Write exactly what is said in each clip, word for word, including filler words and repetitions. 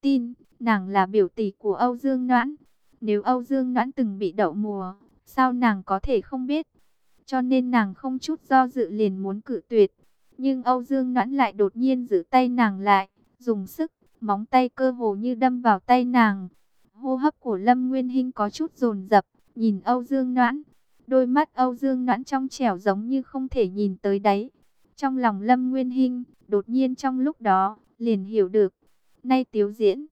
tin, nàng là biểu tỷ của Âu Dương Noãn. Nếu Âu Dương Noãn từng bị đậu mùa, sao nàng có thể không biết? Cho nên nàng không chút do dự liền muốn cự tuyệt. Nhưng Âu Dương Noãn lại đột nhiên giữ tay nàng lại, dùng sức, móng tay cơ hồ như đâm vào tay nàng. Hô hấp của Lâm Nguyên Hinh có chút dồn dập, nhìn Âu Dương Noãn. Đôi mắt Âu Dương Noãn trong trẻo giống như không thể nhìn tới đáy. Trong lòng Lâm Nguyên Hinh, đột nhiên trong lúc đó, liền hiểu được. Nay Tiếu Diễn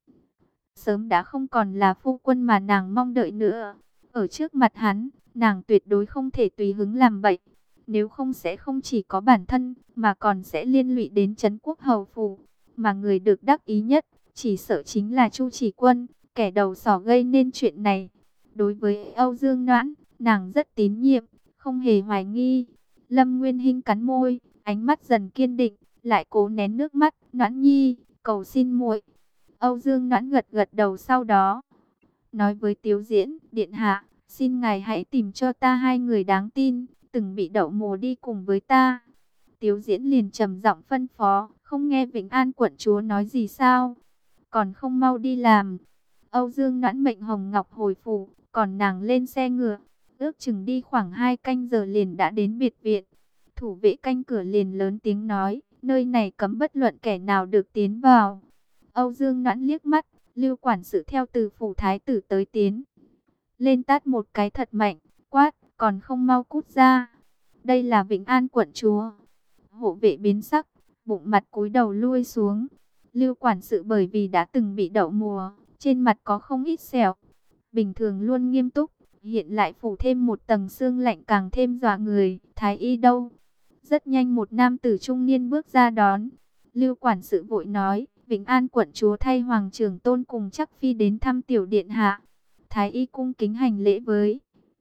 sớm đã không còn là phu quân mà nàng mong đợi nữa. Ở trước mặt hắn, nàng tuyệt đối không thể tùy hứng làm bậy. Nếu không sẽ không chỉ có bản thân, mà còn sẽ liên lụy đến Trấn Quốc hầu phủ. Mà người được đắc ý nhất, chỉ sợ chính là Chu Chỉ Quân, kẻ đầu sỏ gây nên chuyện này. Đối với Âu Dương Noãn, nàng rất tín nhiệm, không hề hoài nghi. Lâm Nguyên Hinh cắn môi, ánh mắt dần kiên định, lại cố nén nước mắt. Noãn nhi, cầu xin muội. Âu Dương Noãn gật gật đầu, sau đó nói với Tiếu Diễn, điện hạ, xin ngài hãy tìm cho ta hai người đáng tin, từng bị đậu mùa đi cùng với ta. Tiếu Diễn liền trầm giọng phân phó, không nghe Vĩnh An quận chúa nói gì sao? Còn không mau đi làm. Âu Dương Noãn mệnh Hồng Ngọc hồi phủ, còn nàng lên xe ngựa, ước chừng đi khoảng hai canh giờ liền đã đến biệt viện. Thủ vệ canh cửa liền lớn tiếng nói, nơi này cấm bất luận kẻ nào được tiến vào. Âu Dương Noãn liếc mắt, Lưu quản sự theo từ phủ thái tử tới tiến lên tát một cái thật mạnh, quát, còn không mau cút ra. Đây là Vĩnh An quận chúa. Hộ vệ biến sắc, bụng mặt cúi đầu lui xuống. Lưu quản sự bởi vì đã từng bị đậu mùa, trên mặt có không ít sẹo. Bình thường luôn nghiêm túc, hiện lại phủ thêm một tầng sương lạnh càng thêm dọa người. Thái y đâu? Rất nhanh một nam tử trung niên bước ra đón. Lưu quản sự vội nói, Vĩnh An quận chúa thay Hoàng Trưởng Tôn cùng Trắc Phi đến thăm tiểu điện hạ. Thái y cung kính hành lễ với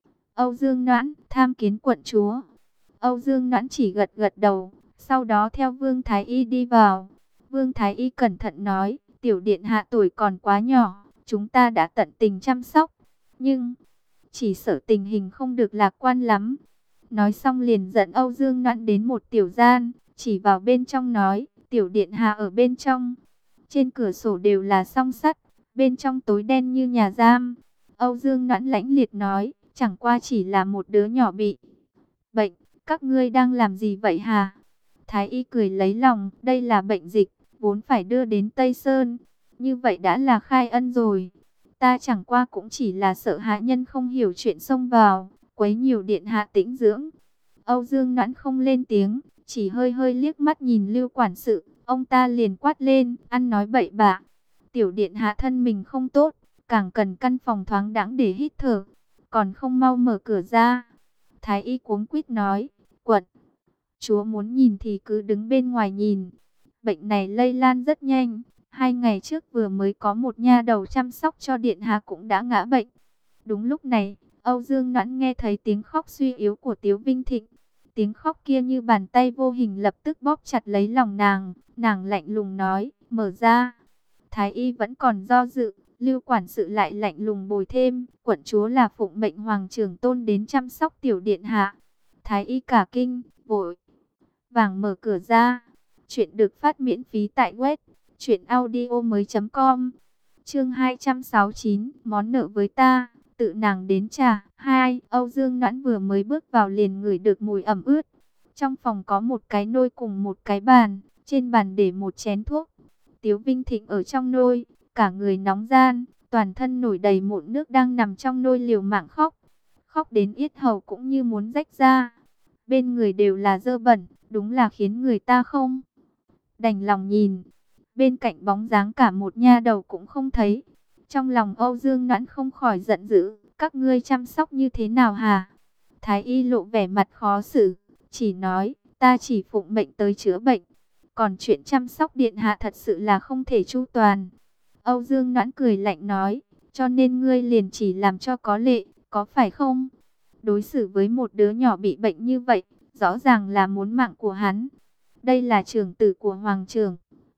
Âu Dương Noãn, tham kiến quận chúa. Âu Dương Noãn chỉ gật gật đầu, sau đó theo Vương Thái y đi vào. Vương Thái y cẩn thận nói, tiểu điện hạ tuổi còn quá nhỏ, chúng ta đã tận tình chăm sóc, nhưng chỉ sợ tình hình không được lạc quan lắm. Nói xong liền dẫn Âu Dương Noãn đến một tiểu gian, chỉ vào bên trong nói, tiểu điện hạ ở bên trong. Trên cửa sổ đều là song sắt, bên trong tối đen như nhà giam. Âu Dương Noãn lãnh liệt nói, chẳng qua chỉ là một đứa nhỏ bị bệnh, các ngươi đang làm gì vậy hả? Thái y cười lấy lòng, đây là bệnh dịch, vốn phải đưa đến Tây Sơn, như vậy đã là khai ân rồi. Ta chẳng qua cũng chỉ là sợ hạ nhân không hiểu chuyện xông vào, quấy nhiều điện hạ tĩnh dưỡng. Âu Dương Noãn không lên tiếng, chỉ hơi hơi liếc mắt nhìn Lưu quản sự, ông ta liền quát lên, ăn nói bậy bạ. Tiểu điện hạ thân mình không tốt, càng cần căn phòng thoáng đãng để hít thở, còn không mau mở cửa ra. Thái y cuống quýt nói, quận chúa muốn nhìn thì cứ đứng bên ngoài nhìn. Bệnh này lây lan rất nhanh, hai ngày trước vừa mới có một nha đầu chăm sóc cho điện hạ cũng đã ngã bệnh. Đúng lúc này, Âu Dương Noãn nghe thấy tiếng khóc suy yếu của Tiếu Vinh Thịnh. Tiếng khóc kia như bàn tay vô hình lập tức bóp chặt lấy lòng nàng, nàng lạnh lùng nói, mở ra. Thái y vẫn còn do dự, Lưu quản sự lại lạnh lùng bồi thêm, quận chúa là phụng mệnh Hoàng Trưởng Tôn đến chăm sóc tiểu điện hạ. Thái y cả kinh, vội vàng mở cửa ra. Chuyện được phát miễn phí tại web truyện audio mới chấm com. Chương hai trăm sáu mươi chín, món nợ với ta, tự nàng đến trả. Hai, Âu Dương Noãn vừa mới bước vào liền ngửi được mùi ẩm ướt. Trong phòng có một cái nôi cùng một cái bàn, trên bàn để một chén thuốc. Tiếu Vinh Thịnh ở trong nôi, cả người nóng gian, toàn thân nổi đầy mụn nước đang nằm trong nôi liều mạng khóc. Khóc đến yết hầu cũng như muốn rách ra. Bên người đều là dơ bẩn, đúng là khiến người ta không đành lòng nhìn. Bên cạnh bóng dáng cả một nha đầu cũng không thấy. Trong lòng Âu Dương Noãn không khỏi giận dữ, các ngươi chăm sóc như thế nào hả? Thái y lộ vẻ mặt khó xử, chỉ nói, ta chỉ phụng mệnh tới chữa bệnh. Còn chuyện chăm sóc điện hạ thật sự là không thể chu toàn. Âu Dương Noãn cười lạnh nói, cho nên ngươi liền chỉ làm cho có lệ, có phải không? Đối xử với một đứa nhỏ bị bệnh như vậy, rõ ràng là muốn mạng của hắn. Đây là trưởng tử của Hoàng Trưởng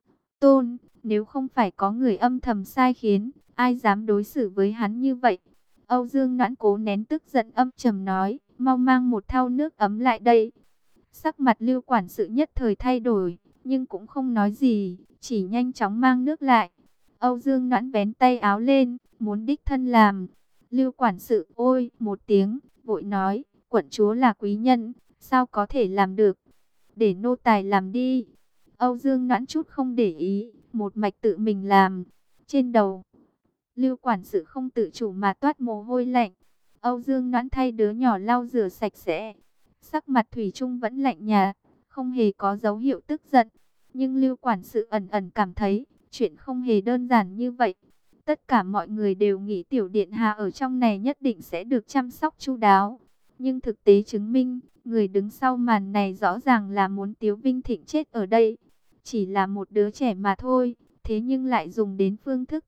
Tôn, nếu không phải có người âm thầm sai khiến, ai dám đối xử với hắn như vậy? Âu Dương Noãn cố nén tức giận âm trầm nói, mau mang một thau nước ấm lại đây. Sắc mặt Lưu quản sự nhất thời thay đổi, nhưng cũng không nói gì, chỉ nhanh chóng mang nước lại. Âu Dương Noãn vén tay áo lên, muốn đích thân làm. Lưu quản sự ôi một tiếng, vội nói, quận chúa là quý nhân, sao có thể làm được, để nô tài làm đi. Âu Dương Noãn chút không để ý, một mạch tự mình làm. Trên đầu, Lưu quản sự không tự chủ mà toát mồ hôi lạnh. Âu Dương Noãn thay đứa nhỏ lau rửa sạch sẽ. Sắc mặt thủy chung vẫn lạnh nhạt, không hề có dấu hiệu tức giận. Nhưng Lưu quản sự ẩn ẩn cảm thấy, chuyện không hề đơn giản như vậy. Tất cả mọi người đều nghĩ tiểu điện hạ ở trong này nhất định sẽ được chăm sóc chu đáo. Nhưng thực tế chứng minh, người đứng sau màn này rõ ràng là muốn Tiếu Vinh Thịnh chết ở đây. Chỉ là một đứa trẻ mà thôi, thế nhưng lại dùng đến phương thức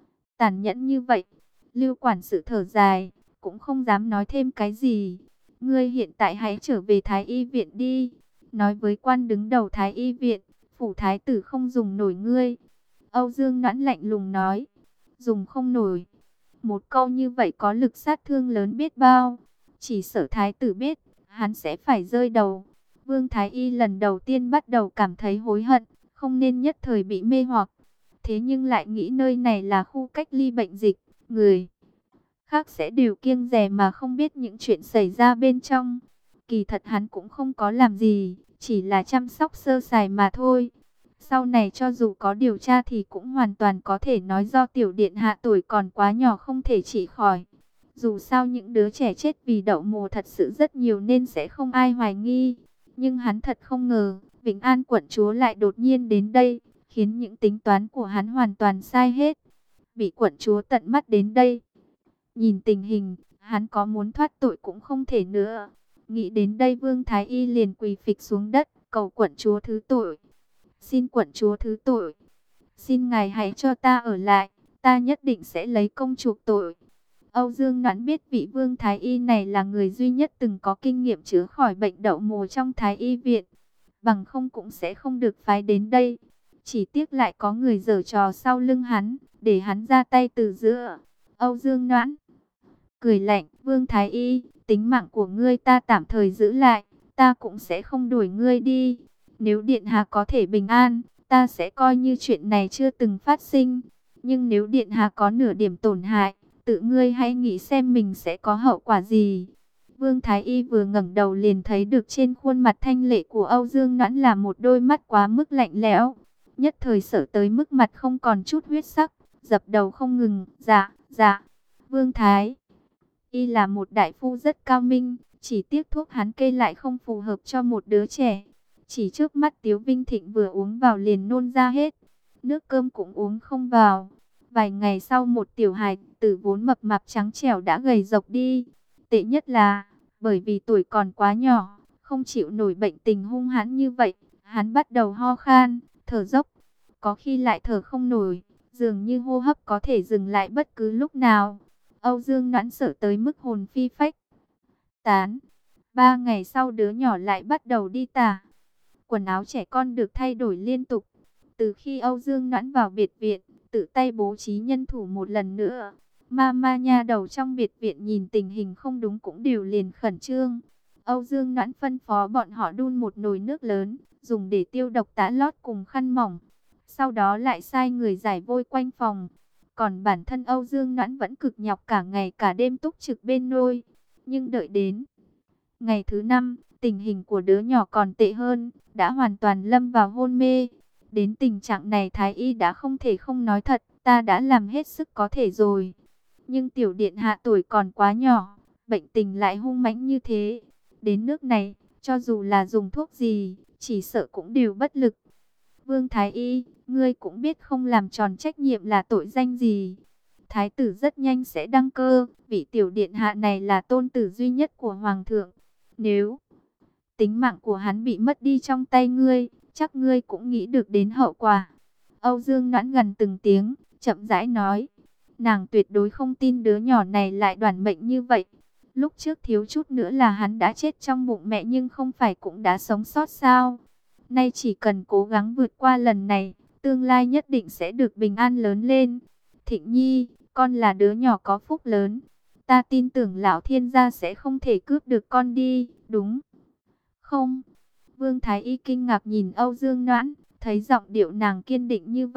tàn nhẫn như vậy. Lưu quản sự thở dài, cũng không dám nói thêm cái gì. Ngươi hiện tại hãy trở về Thái Y viện đi. Nói với quan đứng đầu Thái Y viện, phủ thái tử không dùng nổi ngươi. Âu Dương Noãn lạnh lùng nói, dùng không nổi. Một câu như vậy có lực sát thương lớn biết bao. Chỉ sợ thái tử biết, hắn sẽ phải rơi đầu. Vương Thái Y lần đầu tiên bắt đầu cảm thấy hối hận, không nên nhất thời bị mê hoặc. Thế nhưng lại nghĩ nơi này là khu cách ly bệnh dịch, người khác sẽ đều kiêng dè mà không biết những chuyện xảy ra bên trong. Kỳ thật hắn cũng không có làm gì, chỉ là chăm sóc sơ sài mà thôi. Sau này cho dù có điều tra thì cũng hoàn toàn có thể nói do tiểu điện hạ tuổi còn quá nhỏ không thể trị khỏi. Dù sao những đứa trẻ chết vì đậu mùa thật sự rất nhiều nên sẽ không ai hoài nghi. Nhưng hắn thật không ngờ, Vĩnh An quận chúa lại đột nhiên đến đây, khiến những tính toán của hắn hoàn toàn sai hết. Bị quận chúa tận mắt đến đây, nhìn tình hình, hắn có muốn thoát tội cũng không thể nữa. Nghĩ đến đây Vương Thái Y liền quỳ phịch xuống đất, cầu quận chúa thứ tội. Xin quận chúa thứ tội. Xin ngài hãy cho ta ở lại, ta nhất định sẽ lấy công chuộc tội. Âu Dương Noãn biết vị Vương Thái Y này là người duy nhất từng có kinh nghiệm chữa khỏi bệnh đậu mùa trong Thái Y viện. Bằng không cũng sẽ không được phái đến đây. Chỉ tiếc lại có người giở trò sau lưng hắn, để hắn ra tay từ giữa. Âu Dương Noãn cười lạnh, Vương Thái Y, tính mạng của ngươi ta tạm thời giữ lại, ta cũng sẽ không đuổi ngươi đi. Nếu điện hạ có thể bình an, ta sẽ coi như chuyện này chưa từng phát sinh. Nhưng nếu điện hạ có nửa điểm tổn hại, tự ngươi hãy nghĩ xem mình sẽ có hậu quả gì. Vương Thái Y vừa ngẩng đầu liền thấy được trên khuôn mặt thanh lệ của Âu Dương Noãn là một đôi mắt quá mức lạnh lẽo. Nhất thời sợ tới mức mặt không còn chút huyết sắc, dập đầu không ngừng, dạ, dạ. Vương Thái Y là một đại phu rất cao minh, chỉ tiếc thuốc hắn kê lại không phù hợp cho một đứa trẻ. Chỉ trước mắt Tiếu Vinh Thịnh vừa uống vào liền nôn ra hết, nước cơm cũng uống không vào. Vài ngày sau một tiểu hài tử vốn mập mạp trắng trẻo đã gầy rộc đi. Tệ nhất là, bởi vì tuổi còn quá nhỏ, không chịu nổi bệnh tình hung hãn như vậy, hắn bắt đầu ho khan, thở dốc, có khi lại thở không nổi, dường như hô hấp có thể dừng lại bất cứ lúc nào. Âu Dương Noãn sợ tới mức hồn phi phách tán. Ba ngày sau đứa nhỏ lại bắt đầu đi tả. Quần áo trẻ con được thay đổi liên tục. Từ khi Âu Dương Noãn vào biệt viện, tự tay bố trí nhân thủ một lần nữa. Mama nha đầu trong biệt viện nhìn tình hình không đúng cũng đều liền khẩn trương. Âu Dương Noãn phân phó bọn họ đun một nồi nước lớn, dùng để tiêu độc tã lót cùng khăn mỏng. Sau đó lại sai người giải vôi quanh phòng. Còn bản thân Âu Dương Noãn vẫn cực nhọc cả ngày cả đêm túc trực bên nôi. Nhưng đợi đến ngày thứ năm, tình hình của đứa nhỏ còn tệ hơn, đã hoàn toàn lâm vào hôn mê. Đến tình trạng này Thái Y đã không thể không nói thật, ta đã làm hết sức có thể rồi. Nhưng tiểu điện hạ tuổi còn quá nhỏ, bệnh tình lại hung mãnh như thế. Đến nước này, cho dù là dùng thuốc gì, chỉ sợ cũng đều bất lực. Vương Thái Y, ngươi cũng biết không làm tròn trách nhiệm là tội danh gì. Thái tử rất nhanh sẽ đăng cơ, vị tiểu điện hạ này là tôn tử duy nhất của Hoàng thượng. Nếu tính mạng của hắn bị mất đi trong tay ngươi, chắc ngươi cũng nghĩ được đến hậu quả. Âu Dương Noãn gần từng tiếng, chậm rãi nói. Nàng tuyệt đối không tin đứa nhỏ này lại đoản mệnh như vậy. Lúc trước thiếu chút nữa là hắn đã chết trong bụng mẹ nhưng không phải cũng đã sống sót sao. Nay chỉ cần cố gắng vượt qua lần này, tương lai nhất định sẽ được bình an lớn lên. Thịnh Nhi, con là đứa nhỏ có phúc lớn. Ta tin tưởng lão thiên gia sẽ không thể cướp được con đi, đúng không? Vương Thái Y kinh ngạc nhìn Âu Dương Noãn, thấy giọng điệu nàng kiên định như vậy,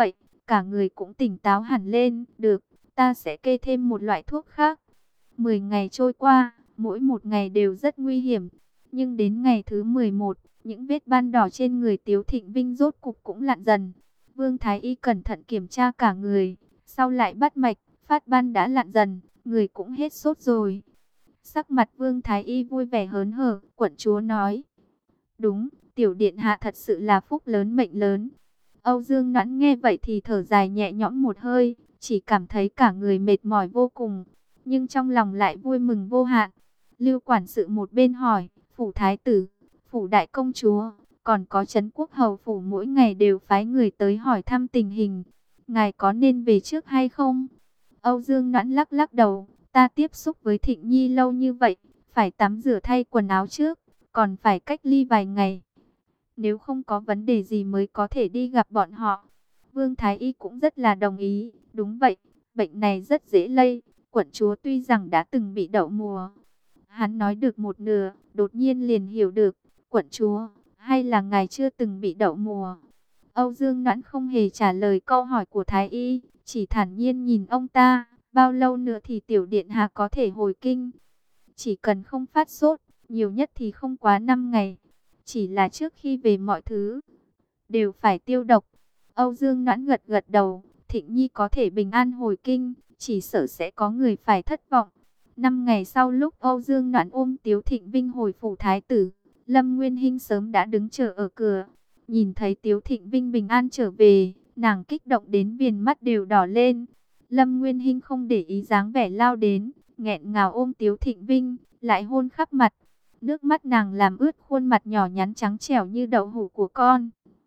cả người cũng tỉnh táo hẳn lên. Được, ta sẽ kê thêm một loại thuốc khác. Mười ngày trôi qua, mỗi một ngày đều rất nguy hiểm. Nhưng đến ngày thứ mười một, những vết ban đỏ trên người Tiếu Thịnh Vinh rốt cục cũng lặn dần. Vương Thái Y cẩn thận kiểm tra cả người, sau lại bắt mạch, phát ban đã lặn dần, người cũng hết sốt rồi. Sắc mặt Vương Thái Y vui vẻ hớn hở, quận chúa nói. Đúng, tiểu điện hạ thật sự là phúc lớn mệnh lớn. Âu Dương Noãn nghe vậy thì thở dài nhẹ nhõm một hơi, chỉ cảm thấy cả người mệt mỏi vô cùng, nhưng trong lòng lại vui mừng vô hạn. Lưu quản sự một bên hỏi, phủ thái tử, phủ đại công chúa, còn có trấn quốc hầu phủ mỗi ngày đều phái người tới hỏi thăm tình hình. Ngài có nên về trước hay không? Âu Dương Noãn lắc lắc đầu, ta tiếp xúc với Thịnh Nhi lâu như vậy, phải tắm rửa thay quần áo trước, còn phải cách ly vài ngày. Nếu không có vấn đề gì mới có thể đi gặp bọn họ. Vương Thái Y cũng rất là đồng ý, đúng vậy, bệnh này rất dễ lây, quận chúa tuy rằng đã từng bị đậu mùa. Hắn nói được một nửa, đột nhiên liền hiểu được, quận chúa, hay là ngài chưa từng bị đậu mùa? Âu Dương Noãn không hề trả lời câu hỏi của Thái Y, chỉ thản nhiên nhìn ông ta, bao lâu nữa thì tiểu điện hạ có thể hồi kinh? Chỉ cần không phát sốt, nhiều nhất thì không quá năm ngày. Chỉ là trước khi về mọi thứ đều phải tiêu độc. Âu Dương Noãn gật gật đầu, Thịnh Nhi có thể bình an hồi kinh, chỉ sợ sẽ có người phải thất vọng. Năm ngày sau lúc Âu Dương Noãn ôm Tiếu Thịnh Vinh hồi phủ thái tử, Lâm Nguyên Hinh sớm đã đứng chờ ở cửa. Nhìn thấy Tiếu Thịnh Vinh bình an trở về, nàng kích động đến viền mắt đều đỏ lên. Lâm Nguyên Hinh không để ý dáng vẻ lao đến, nghẹn ngào ôm Tiếu Thịnh Vinh, lại hôn khắp mặt. Nước mắt nàng làm ướt khuôn mặt nhỏ nhắn trắng trẻo như đậu hũ của con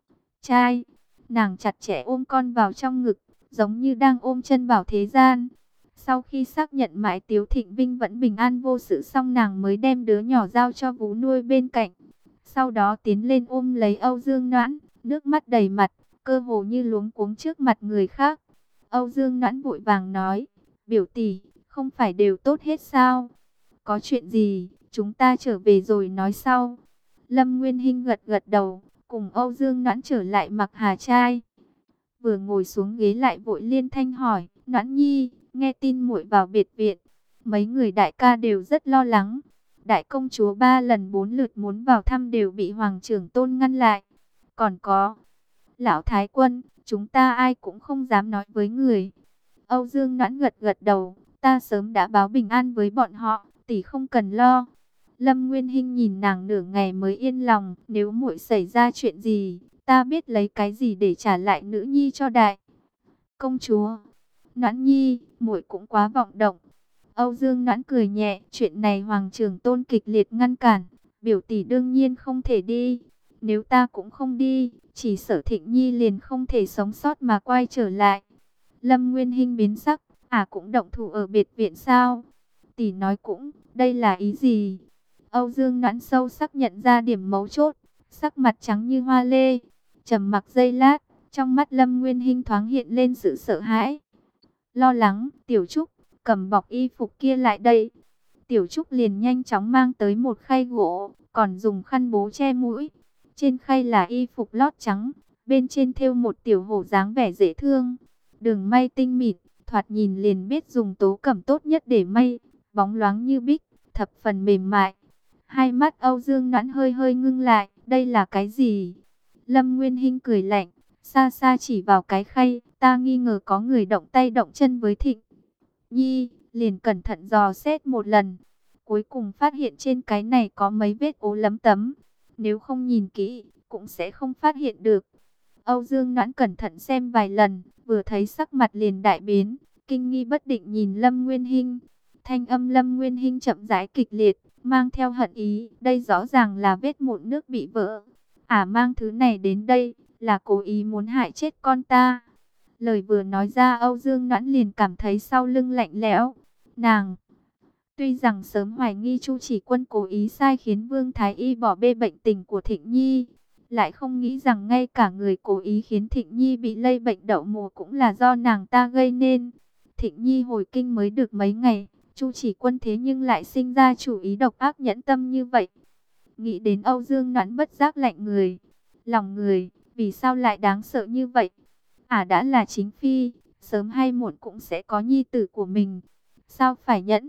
trai. Nàng chặt chẽ ôm con vào trong ngực, giống như đang ôm chân bảo thế gian. Sau khi xác nhận mãi Tiếu Thịnh Vinh vẫn bình an vô sự xong, nàng mới đem đứa nhỏ giao cho vú nuôi bên cạnh. Sau đó tiến lên ôm lấy Âu Dương Noãn, nước mắt đầy mặt, cơ hồ như luống cuống trước mặt người khác. Âu Dương Noãn vội vàng nói, biểu tỷ, không phải đều tốt hết sao? Có chuyện gì, chúng ta trở về rồi nói sau. Lâm Nguyên Hinh gật gật đầu, cùng Âu Dương Noãn trở lại Mặc Hà trai. Vừa ngồi xuống ghế lại vội liên thanh hỏi, Noãn Nhi, nghe tin muội vào biệt viện, mấy người đại ca đều rất lo lắng. Đại công chúa ba lần bốn lượt muốn vào thăm đều bị Hoàng trưởng tôn ngăn lại. Còn có lão thái quân, chúng ta ai cũng không dám nói với người. Âu Dương Noãn gật gật đầu, ta sớm đã báo bình an với bọn họ, tỷ không cần lo. Lâm Nguyên Hinh nhìn nàng nửa ngày mới yên lòng, nếu muội xảy ra chuyện gì, ta biết lấy cái gì để trả lại nữ nhi cho đại công chúa. Noãn Nhi, muội cũng quá vọng động. Âu Dương Noãn cười nhẹ, chuyện này Hoàng trưởng tôn kịch liệt ngăn cản, biểu tỷ đương nhiên không thể đi. Nếu ta cũng không đi, chỉ sợ Thịnh Nhi liền không thể sống sót mà quay trở lại. Lâm Nguyên Hinh biến sắc, à cũng động thủ ở biệt viện sao? Tỷ nói cũng, đây là ý gì? Âu Dương Noãn sâu sắc nhận ra điểm mấu chốt, sắc mặt trắng như hoa lê, trầm mặc giây lát, trong mắt Lâm Nguyên Hinh thoáng hiện lên sự sợ hãi. Lo lắng, Tiểu Trúc, cầm bọc y phục kia lại đây. Tiểu Trúc liền nhanh chóng mang tới một khay gỗ, còn dùng khăn bố che mũi. Trên khay là y phục lót trắng, bên trên thêu một tiểu hổ dáng vẻ dễ thương. Đường may tinh mịn, thoạt nhìn liền biết dùng tố cẩm tốt nhất để may, bóng loáng như bích, thập phần mềm mại. Hai mắt Âu Dương Noãn hơi hơi ngưng lại, đây là cái gì? Lâm Nguyên Hinh cười lạnh, xa xa chỉ vào cái khay, ta nghi ngờ có người động tay động chân với Thịnh Nhi, liền cẩn thận dò xét một lần. Cuối cùng phát hiện trên cái này có mấy vết ố lấm tấm, nếu không nhìn kỹ, cũng sẽ không phát hiện được. Âu Dương Noãn cẩn thận xem vài lần, vừa thấy sắc mặt liền đại biến, kinh nghi bất định nhìn Lâm Nguyên Hinh. Thanh âm Lâm Nguyên Hinh chậm rãi kịch liệt, mang theo hận ý, đây rõ ràng là vết mụn nước bị vỡ. À mang thứ này đến đây, là cố ý muốn hại chết con ta. Lời vừa nói ra Âu Dương Noãn liền cảm thấy sau lưng lạnh lẽo. Nàng tuy rằng sớm hoài nghi Chu Chỉ Quân cố ý sai khiến Vương Thái Y bỏ bê bệnh tình của Thịnh Nhi, lại không nghĩ rằng ngay cả người cố ý khiến Thịnh Nhi bị lây bệnh đậu mùa cũng là do nàng ta gây nên. Thịnh Nhi hồi kinh mới được mấy ngày, Chu Chỉ Quân thế nhưng lại sinh ra chủ ý độc ác nhẫn tâm như vậy. Nghĩ đến Âu Dương Noãn bất giác lạnh người, lòng người, vì sao lại đáng sợ như vậy? Ả đã là chính phi, sớm hay muộn cũng sẽ có nhi tử của mình. Sao phải nhẫn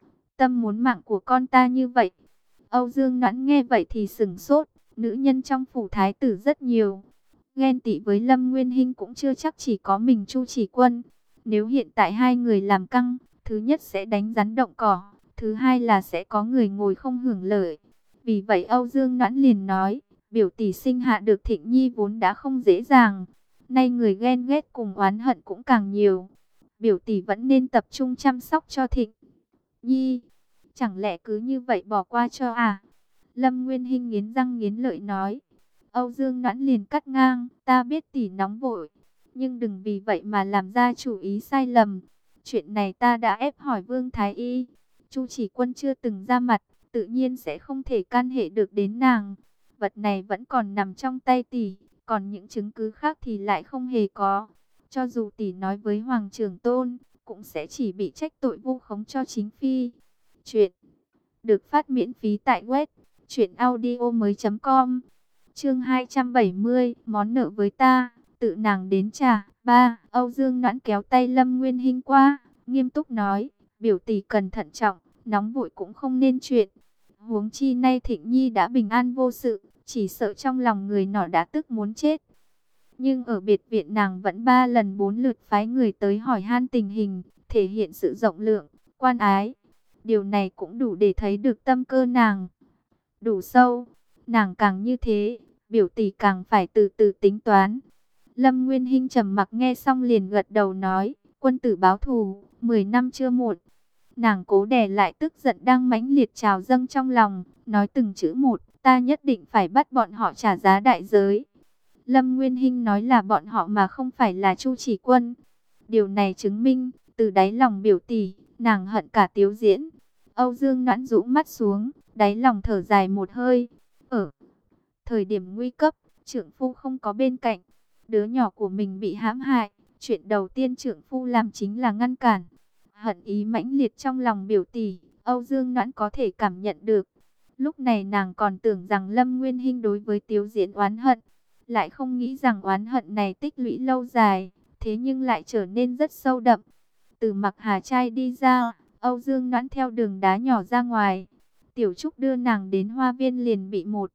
tâm muốn mạng của con ta như vậy? Âu Dương Noãn nghe vậy thì sửng sốt. Nữ nhân trong phủ thái tử rất nhiều, ghen tị với Lâm Nguyên Hinh cũng chưa chắc chỉ có mình Chu Chỉ Quân. Nếu hiện tại hai người làm căng, thứ nhất sẽ đánh rắn động cỏ, thứ hai là sẽ có người ngồi không hưởng lợi. Vì vậy Âu Dương Noãn liền nói, biểu tỷ sinh hạ được Thịnh Nhi vốn đã không dễ dàng, nay người ghen ghét cùng oán hận cũng càng nhiều. Biểu tỷ vẫn nên tập trung chăm sóc cho Thịnh Nhi, chẳng lẽ cứ như vậy bỏ qua cho à? Lâm Nguyên Hinh nghiến răng nghiến lợi nói. Âu Dương Noãn liền cắt ngang, ta biết tỷ nóng vội, nhưng đừng vì vậy mà làm ra chủ ý sai lầm. Chuyện này ta đã ép hỏi Vương Thái Y, Chu Chỉ Quân chưa từng ra mặt, tự nhiên sẽ không thể can hệ được đến nàng. Vật này vẫn còn nằm trong tay tỷ, còn những chứng cứ khác thì lại không hề có. Cho dù tỷ nói với Hoàng Trưởng Tôn, cũng sẽ chỉ bị trách tội vu khống cho chính phi. Chuyện được phát miễn phí tại web truyện audio mới chấm com. Chương hai trăm bảy mươi, món nợ với ta, tự nàng đến trả. Ba, Âu Dương Noãn kéo tay Lâm Nguyên Hinh qua, nghiêm túc nói, biểu tỷ cần thận trọng, nóng vội cũng không nên chuyện. Huống chi nay Thịnh Nhi đã bình an vô sự, chỉ sợ trong lòng người nọ đã tức muốn chết. Nhưng ở biệt viện nàng vẫn ba lần bốn lượt phái người tới hỏi han tình hình, thể hiện sự rộng lượng, quan ái. Điều này cũng đủ để thấy được tâm cơ nàng đủ sâu. Nàng càng như thế, biểu tỷ càng phải từ từ tính toán. Lâm Nguyên Hinh trầm mặc nghe xong liền gật đầu nói, quân tử báo thù, mười năm chưa muộn. Nàng cố đè lại tức giận đang mãnh liệt trào dâng trong lòng, nói từng chữ một, ta nhất định phải bắt bọn họ trả giá đại giới. Lâm Nguyên Hinh nói là bọn họ mà không phải là Chu Chỉ Quân. Điều này chứng minh, từ đáy lòng biểu tỷ, nàng hận cả Tiếu Diễn. Âu Dương Noãn rũ mắt xuống, đáy lòng thở dài một hơi. Ở thời điểm nguy cấp, trưởng phu không có bên cạnh, đứa nhỏ của mình bị hãm hại, chuyện đầu tiên trưởng phu làm chính là ngăn cản. Hận ý mãnh liệt trong lòng biểu tỷ, Âu Dương Noãn có thể cảm nhận được. Lúc này nàng còn tưởng rằng Lâm Nguyên Hinh đối với Tiếu Diễn oán hận, lại không nghĩ rằng oán hận này tích lũy lâu dài, thế nhưng lại trở nên rất sâu đậm. Từ Mặc Hà Trai đi ra, Âu Dương Noãn theo đường đá nhỏ ra ngoài. Tiểu Trúc đưa nàng đến hoa viên liền bị một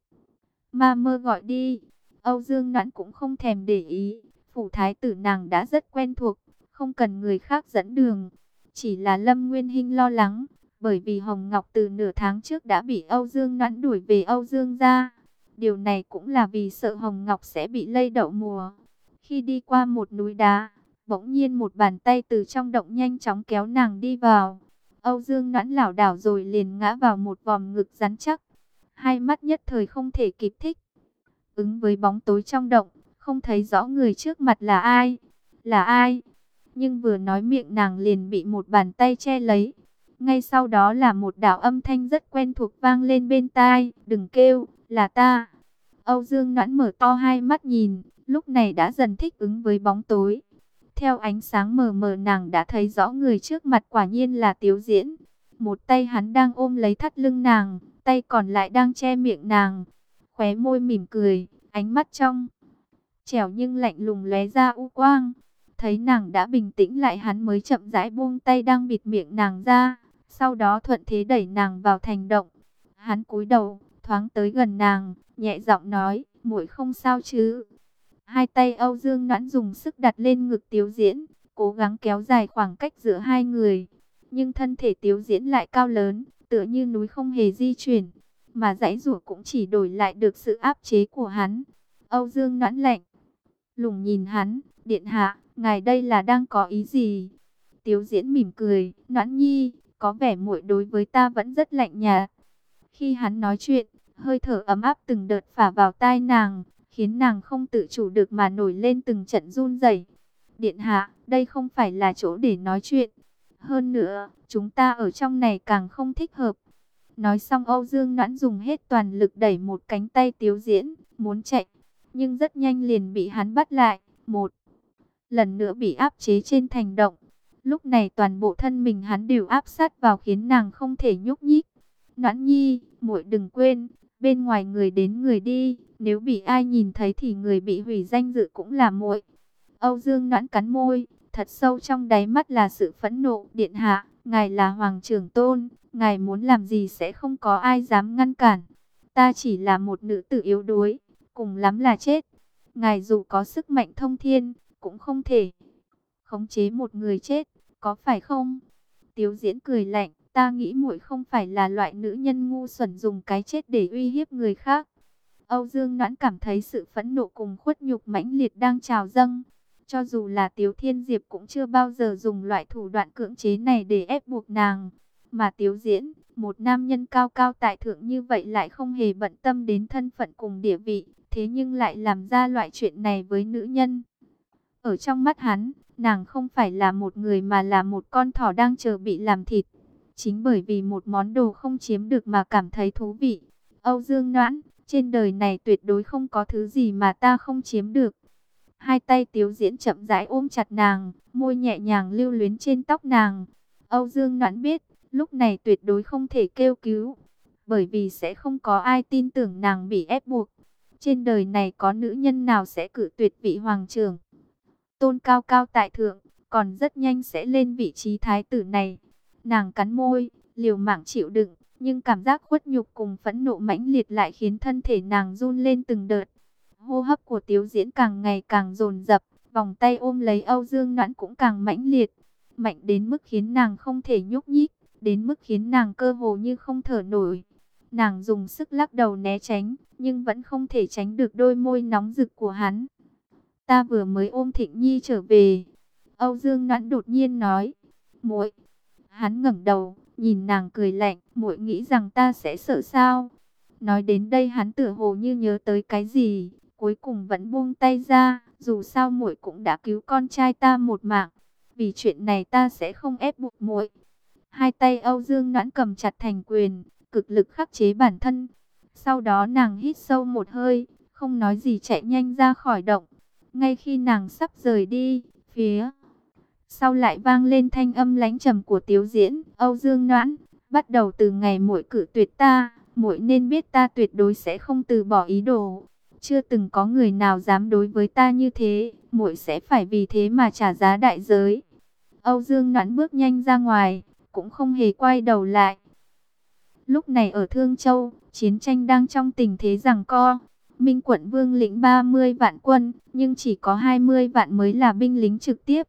ma mơ gọi đi. Âu Dương Noãn cũng không thèm để ý, phủ thái tử nàng đã rất quen thuộc, không cần người khác dẫn đường. Chỉ là Lâm Nguyên Hinh lo lắng, bởi vì Hồng Ngọc từ nửa tháng trước đã bị Âu Dương Noãn đuổi về Âu Dương gia. Điều này cũng là vì sợ Hồng Ngọc sẽ bị lây đậu mùa. Khi đi qua một núi đá, bỗng nhiên một bàn tay từ trong động nhanh chóng kéo nàng đi vào. Âu Dương Noãn lảo đảo rồi liền ngã vào một vòm ngực rắn chắc. Hai mắt nhất thời không thể kịp thích ứng với bóng tối trong động, không thấy rõ người trước mặt là ai. Là ai? Nhưng vừa nói miệng nàng liền bị một bàn tay che lấy. Ngay sau đó là một đạo âm thanh rất quen thuộc vang lên bên tai. Đừng kêu, là ta. Âu Dương Noãn mở to hai mắt nhìn, lúc này đã dần thích ứng với bóng tối. Theo ánh sáng mờ mờ nàng đã thấy rõ người trước mặt quả nhiên là Tiếu Diễn. Một tay hắn đang ôm lấy thắt lưng nàng, tay còn lại đang che miệng nàng. Khóe môi mỉm cười, ánh mắt trong trẻo nhưng lạnh lùng lóe ra u quang. Thấy nàng đã bình tĩnh lại hắn mới chậm rãi buông tay đang bịt miệng nàng ra. Sau đó thuận thế đẩy nàng vào thành động. Hắn cúi đầu, thoáng tới gần nàng, nhẹ giọng nói, muội không sao chứ? Hai tay Âu Dương Noãn dùng sức đặt lên ngực Tiếu Diễn, cố gắng kéo dài khoảng cách giữa hai người. Nhưng thân thể Tiếu Diễn lại cao lớn, tựa như núi không hề di chuyển, mà giãy giụa cũng chỉ đổi lại được sự áp chế của hắn. Âu Dương Noãn lạnh lùng nhìn hắn, điện hạ, ngài đây là đang có ý gì? Tiếu Diễn mỉm cười, Noãn nhi, có vẻ muội đối với ta vẫn rất lạnh nhạt. Khi hắn nói chuyện, hơi thở ấm áp từng đợt phả vào tai nàng, khiến nàng không tự chủ được mà nổi lên từng trận run rẩy. Điện hạ, đây không phải là chỗ để nói chuyện. Hơn nữa, chúng ta ở trong này càng không thích hợp. Nói xong Âu Dương Noãn dùng hết toàn lực đẩy một cánh tay Tiếu Diễn, muốn chạy. Nhưng rất nhanh liền bị hắn bắt lại, một lần nữa bị áp chế trên thành động. Lúc này toàn bộ thân mình hắn đều áp sát vào khiến nàng không thể nhúc nhích. Noãn nhi, muội đừng quên, bên ngoài người đến người đi, nếu bị ai nhìn thấy thì người bị hủy danh dự cũng là muội. Âu Dương Noãn cắn môi, thật sâu trong đáy mắt là sự phẫn nộ. Điện hạ, ngài là hoàng trưởng tôn, ngài muốn làm gì sẽ không có ai dám ngăn cản. Ta chỉ là một nữ tử yếu đuối, cùng lắm là chết. Ngài dù có sức mạnh thông thiên, cũng không thể khống chế một người chết, có phải không? Tiếu Diễn cười lạnh, ta nghĩ muội không phải là loại nữ nhân ngu xuẩn dùng cái chết để uy hiếp người khác. Âu Dương Noãn cảm thấy sự phẫn nộ cùng khuất nhục mãnh liệt đang trào dâng. Cho dù là Tiếu Thiên Diệp cũng chưa bao giờ dùng loại thủ đoạn cưỡng chế này để ép buộc nàng. Mà Tiếu Diễn, một nam nhân cao cao tại thượng như vậy lại không hề bận tâm đến thân phận cùng địa vị, thế nhưng lại làm ra loại chuyện này với nữ nhân. Ở trong mắt hắn, nàng không phải là một người mà là một con thỏ đang chờ bị làm thịt. Chính bởi vì một món đồ không chiếm được mà cảm thấy thú vị. Âu Dương Noãn, trên đời này tuyệt đối không có thứ gì mà ta không chiếm được. Hai tay Tiếu Diễn chậm rãi ôm chặt nàng, môi nhẹ nhàng lưu luyến trên tóc nàng. Âu Dương Noãn biết, lúc này tuyệt đối không thể kêu cứu, bởi vì sẽ không có ai tin tưởng nàng bị ép buộc. Trên đời này có nữ nhân nào sẽ cự tuyệt vị hoàng trưởng tôn cao cao tại thượng, còn rất nhanh sẽ lên vị trí thái tử này. Nàng cắn môi, liều mạng chịu đựng, nhưng cảm giác khuất nhục cùng phẫn nộ mãnh liệt lại khiến thân thể nàng run lên từng đợt. Hô hấp của Tiếu Diễn càng ngày càng dồn dập, vòng tay ôm lấy Âu Dương Noãn cũng càng mãnh liệt, mạnh đến mức khiến nàng không thể nhúc nhích, đến mức khiến nàng cơ hồ như không thở nổi. Nàng dùng sức lắc đầu né tránh, nhưng vẫn không thể tránh được đôi môi nóng rực của hắn. Ta vừa mới ôm Thịnh Nhi trở về. Âu Dương Noãn đột nhiên nói. Muội. Hắn ngẩng đầu, nhìn nàng cười lạnh. Muội nghĩ rằng ta sẽ sợ sao? Nói đến đây hắn tựa hồ như nhớ tới cái gì, cuối cùng vẫn buông tay ra. Dù sao muội cũng đã cứu con trai ta một mạng, vì chuyện này ta sẽ không ép buộc muội. Hai tay Âu Dương Noãn cầm chặt thành quyền, cực lực khắc chế bản thân. Sau đó nàng hít sâu một hơi, không nói gì chạy nhanh ra khỏi động. Ngay khi nàng sắp rời đi, phía sau lại vang lên thanh âm lãnh trầm của Tiếu Diễn. Âu Dương Noãn, bắt đầu từ ngày muội cử tuyệt ta, muội nên biết ta tuyệt đối sẽ không từ bỏ ý đồ. Chưa từng có người nào dám đối với ta như thế, muội sẽ phải vì thế mà trả giá đại giới. Âu Dương Noãn bước nhanh ra ngoài, cũng không hề quay đầu lại. Lúc này ở Thương Châu, chiến tranh đang trong tình thế giằng co. Minh quận vương lĩnh ba mươi vạn quân, nhưng chỉ có hai mươi vạn mới là binh lính trực tiếp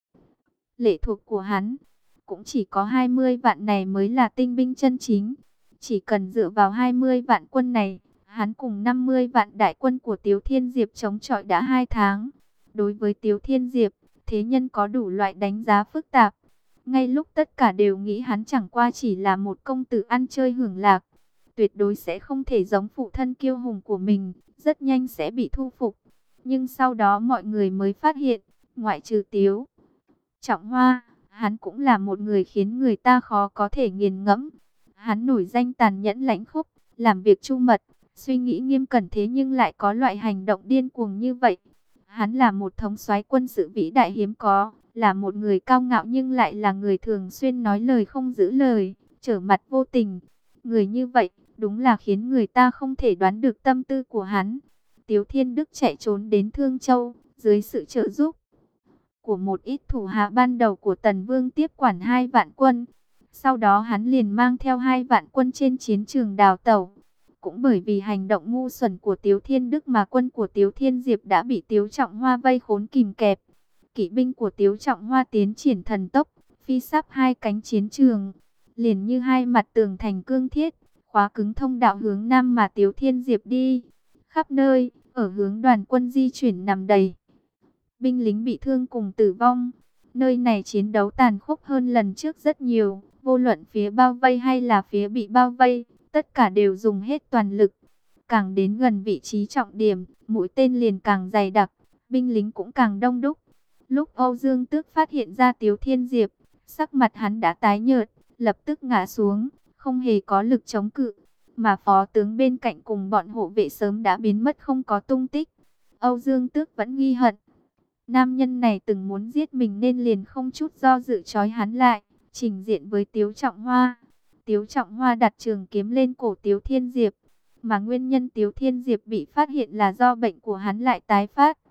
lệ thuộc của hắn. Cũng chỉ có hai mươi vạn này mới là tinh binh chân chính. Chỉ cần dựa vào hai mươi vạn quân này, hắn cùng năm mươi vạn đại quân của Tiếu Thiên Diệp chống chọi đã hai tháng. Đối với Tiếu Thiên Diệp, thế nhân có đủ loại đánh giá phức tạp. Ngay lúc tất cả đều nghĩ hắn chẳng qua chỉ là một công tử ăn chơi hưởng lạc, tuyệt đối sẽ không thể giống phụ thân kiêu hùng của mình, rất nhanh sẽ bị thu phục. Nhưng sau đó mọi người mới phát hiện, ngoại trừ Tiếu Trọng Hoa, hắn cũng là một người khiến người ta khó có thể nghiền ngẫm. Hắn nổi danh tàn nhẫn lãnh khốc, làm việc chu mật, suy nghĩ nghiêm cẩn, thế nhưng lại có loại hành động điên cuồng như vậy. Hắn là một thống soái quân sự vĩ đại hiếm có, là một người cao ngạo nhưng lại là người thường xuyên nói lời không giữ lời, trở mặt vô tình. Người như vậy, đúng là khiến người ta không thể đoán được tâm tư của hắn. Tiếu Thiên Đức chạy trốn đến Thương Châu, dưới sự trợ giúp của một ít thủ hạ ban đầu của Tần Vương tiếp quản hai vạn quân. Sau đó hắn liền mang theo hai vạn quân trên chiến trường đào tẩu. Cũng bởi vì hành động ngu xuẩn của Tiếu Thiên Đức mà quân của Tiếu Thiên Diệp đã bị Tiếu Trọng Hoa vây khốn kìm kẹp. Kỵ binh của Tiếu Trọng Hoa tiến triển thần tốc, phi sáp hai cánh chiến trường, liền như hai mặt tường thành cương thiết, khóa cứng thông đạo hướng nam mà Tiếu Thiên Diệp đi. Khắp nơi, ở hướng đoàn quân di chuyển nằm đầy binh lính bị thương cùng tử vong. Nơi này chiến đấu tàn khốc hơn lần trước rất nhiều, vô luận phía bao vây hay là phía bị bao vây, tất cả đều dùng hết toàn lực. Càng đến gần vị trí trọng điểm, mũi tên liền càng dày đặc, binh lính cũng càng đông đúc. Lúc Âu Dương Tước phát hiện ra Tiếu Thiên Diệp, sắc mặt hắn đã tái nhợt, lập tức ngã xuống, không hề có lực chống cự. Mà phó tướng bên cạnh cùng bọn hộ vệ sớm đã biến mất không có tung tích. Âu Dương Tước vẫn ghi hận. Nam nhân này từng muốn giết mình nên liền không chút do dự trói hắn lại, trình diện với Tiếu Trọng Hoa. Tiếu Trọng Hoa đặt trường kiếm lên cổ Tiếu Thiên Diệp, mà nguyên nhân Tiếu Thiên Diệp bị phát hiện là do bệnh của hắn lại tái phát.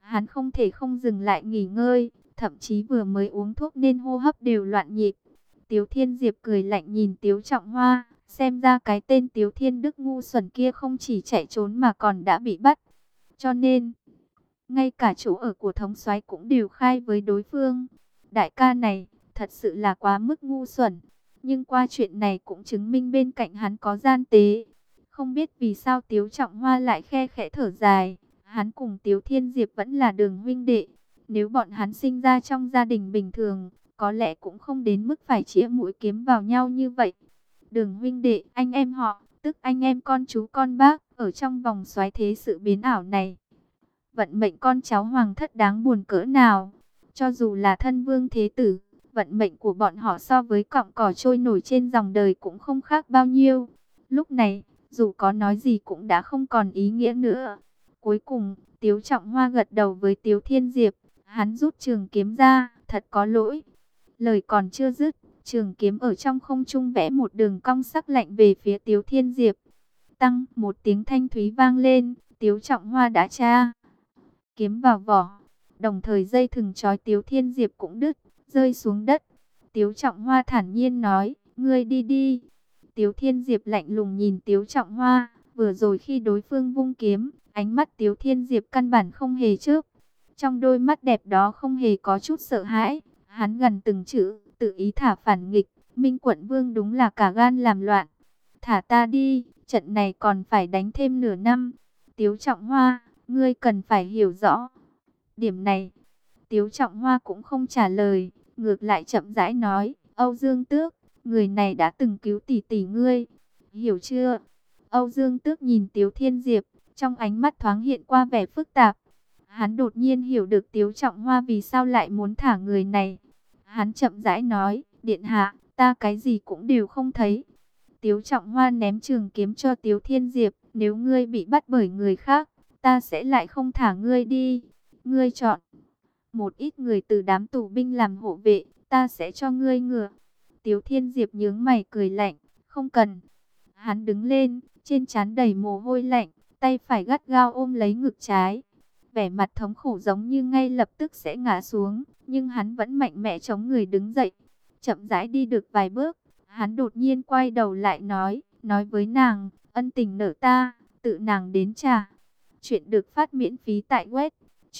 Hắn không thể không dừng lại nghỉ ngơi, thậm chí vừa mới uống thuốc nên hô hấp đều loạn nhịp. Tiếu Thiên Diệp cười lạnh nhìn Tiếu Trọng Hoa, xem ra cái tên Tiếu Thiên Đức ngu xuẩn kia không chỉ chạy trốn mà còn đã bị bắt. Cho nên, ngay cả chỗ ở của thống soái cũng đều khai với đối phương. Đại ca này, thật sự là quá mức ngu xuẩn. Nhưng qua chuyện này cũng chứng minh bên cạnh hắn có gian tế. Không biết vì sao Tiếu Trọng Hoa lại khe khẽ thở dài. Hắn cùng Tiếu Thiên Diệp vẫn là đường huynh đệ. Nếu bọn hắn sinh ra trong gia đình bình thường, có lẽ cũng không đến mức phải chĩa mũi kiếm vào nhau như vậy. Đường huynh đệ, anh em họ, tức anh em con chú con bác, ở trong vòng xoáy thế sự biến ảo này. Vận mệnh con cháu hoàng thất đáng buồn cỡ nào. Cho dù là thân vương thế tử, vận mệnh của bọn họ so với cọng cỏ trôi nổi trên dòng đời cũng không khác bao nhiêu. Lúc này, dù có nói gì cũng đã không còn ý nghĩa nữa. Cuối cùng, Tiếu Trọng Hoa gật đầu với Tiếu Thiên Diệp. Hắn rút trường kiếm ra, thật có lỗi. Lời còn chưa dứt, trường kiếm ở trong không trung vẽ một đường cong sắc lạnh về phía Tiếu Thiên Diệp. Tăng, một tiếng thanh thúy vang lên, Tiếu Trọng Hoa đã tra kiếm vào vỏ. Đồng thời dây thừng trói Tiếu Thiên Diệp cũng đứt, rơi xuống đất. Tiếu Trọng Hoa thản nhiên nói, ngươi đi đi. Tiếu Thiên Diệp lạnh lùng nhìn Tiếu Trọng Hoa, vừa rồi khi đối phương vung kiếm, ánh mắt Tiếu Thiên Diệp căn bản không hề chớp. Trong đôi mắt đẹp đó không hề có chút sợ hãi, hắn gần từng chữ, tự ý thả phản nghịch, Minh Quận Vương đúng là cả gan làm loạn. Thả ta đi, trận này còn phải đánh thêm nửa năm. Tiếu Trọng Hoa, ngươi cần phải hiểu rõ điểm này. Tiếu Trọng Hoa cũng không trả lời, ngược lại chậm rãi nói, Âu Dương Tước, người này đã từng cứu tỷ tỷ ngươi, hiểu chưa? Âu Dương Tước nhìn Tiếu Thiên Diệp, trong ánh mắt thoáng hiện qua vẻ phức tạp. Hắn đột nhiên hiểu được Tiếu Trọng Hoa vì sao lại muốn thả người này. Hắn chậm rãi nói, điện hạ, ta cái gì cũng đều không thấy. Tiếu Trọng Hoa ném trường kiếm cho Tiếu Thiên Diệp, nếu ngươi bị bắt bởi người khác, ta sẽ lại không thả ngươi đi. Ngươi chọn một ít người từ đám tù binh làm hộ vệ, ta sẽ cho ngươi ngựa. Tiếu Thiên Diệp nhướng mày cười lạnh, không cần. Hắn đứng lên, trên trán đầy mồ hôi lạnh, tay phải gắt gao ôm lấy ngực trái. Vẻ mặt thống khổ giống như ngay lập tức sẽ ngã xuống, nhưng hắn vẫn mạnh mẽ chống người đứng dậy. Chậm rãi đi được vài bước, hắn đột nhiên quay đầu lại nói, nói với nàng, ân tình nợ ta, tự nàng đến trả. Chuyện được phát miễn phí tại web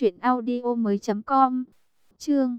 truyệnaudiomoi.com. Chương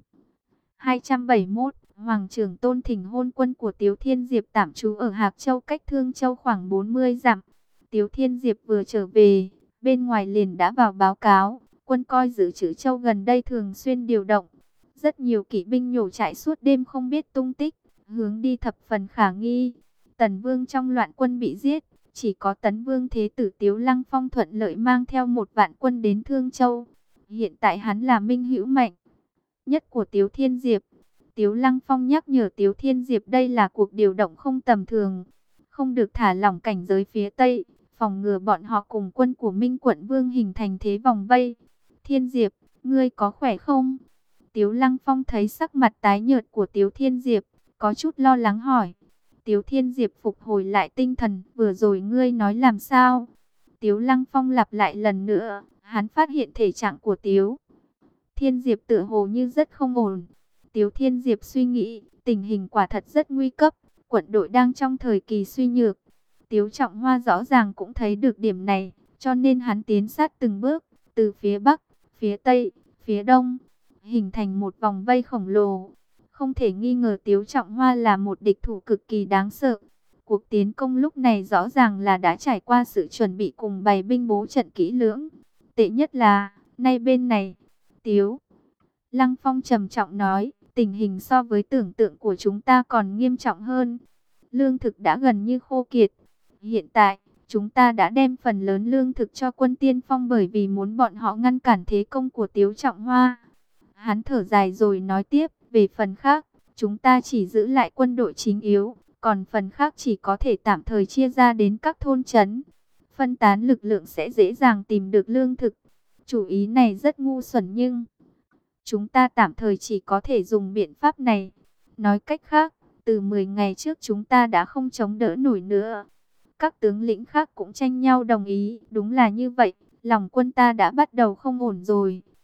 hai trăm bảy mươi mốt, Hoàng trưởng Tôn thỉnh hôn. Quân của Tiếu Thiên Diệp tạm trú ở Hạc Châu cách Thương Châu khoảng bốn mươi dặm. Tiếu Thiên Diệp vừa trở về, bên ngoài liền đã vào báo cáo, quân coi giữ Trữ Châu gần đây thường xuyên điều động. Rất nhiều kỵ binh nhổ trại suốt đêm không biết tung tích, hướng đi thập phần khả nghi. Tần Vương trong loạn quân bị giết, chỉ có Tấn Vương Thế tử Tiếu Lăng Phong thuận lợi mang theo một vạn quân đến Thương Châu. Hiện tại hắn là minh hữu mạnh nhất của Tiếu Thiên Diệp. Tiếu Lăng Phong nhắc nhở Tiếu Thiên Diệp đây là cuộc điều động không tầm thường, không được thả lỏng cảnh giới phía Tây, phòng ngừa bọn họ cùng quân của Minh Quận Vương hình thành thế vòng vây. Thiên Diệp, ngươi có khỏe không? Tiếu Lăng Phong thấy sắc mặt tái nhợt của Tiếu Thiên Diệp, có chút lo lắng hỏi. Tiếu Thiên Diệp phục hồi lại tinh thần, vừa rồi ngươi nói làm sao? Tiếu Lăng Phong lặp lại lần nữa, hắn phát hiện thể trạng của Tiếu Thiên Diệp tựa hồ như rất không ổn. Tiếu Thiên Diệp suy nghĩ, tình hình quả thật rất nguy cấp, quận đội đang trong thời kỳ suy nhược. Tiếu Trọng Hoa rõ ràng cũng thấy được điểm này, cho nên hắn tiến sát từng bước, từ phía Bắc, phía Tây, phía Đông, hình thành một vòng vây khổng lồ. Không thể nghi ngờ Tiếu Trọng Hoa là một địch thủ cực kỳ đáng sợ. Cuộc tiến công lúc này rõ ràng là đã trải qua sự chuẩn bị cùng bày binh bố trận kỹ lưỡng. Tệ nhất là, nay bên này, Tiếu Lăng Phong trầm trọng nói, tình hình so với tưởng tượng của chúng ta còn nghiêm trọng hơn. Lương thực đã gần như khô kiệt. Hiện tại, chúng ta đã đem phần lớn lương thực cho quân Tiên Phong bởi vì muốn bọn họ ngăn cản thế công của Tiếu Trọng Hoa. Hắn thở dài rồi nói tiếp, về phần khác, chúng ta chỉ giữ lại quân đội chính yếu, còn phần khác chỉ có thể tạm thời chia ra đến các thôn trấn. Phân tán lực lượng sẽ dễ dàng tìm được lương thực. Chủ ý này rất ngu xuẩn nhưng chúng ta tạm thời chỉ có thể dùng biện pháp này. Nói cách khác, từ mười ngày trước chúng ta đã không chống đỡ nổi nữa. Các tướng lĩnh khác cũng tranh nhau đồng ý, đúng là như vậy, lòng quân ta đã bắt đầu không ổn rồi.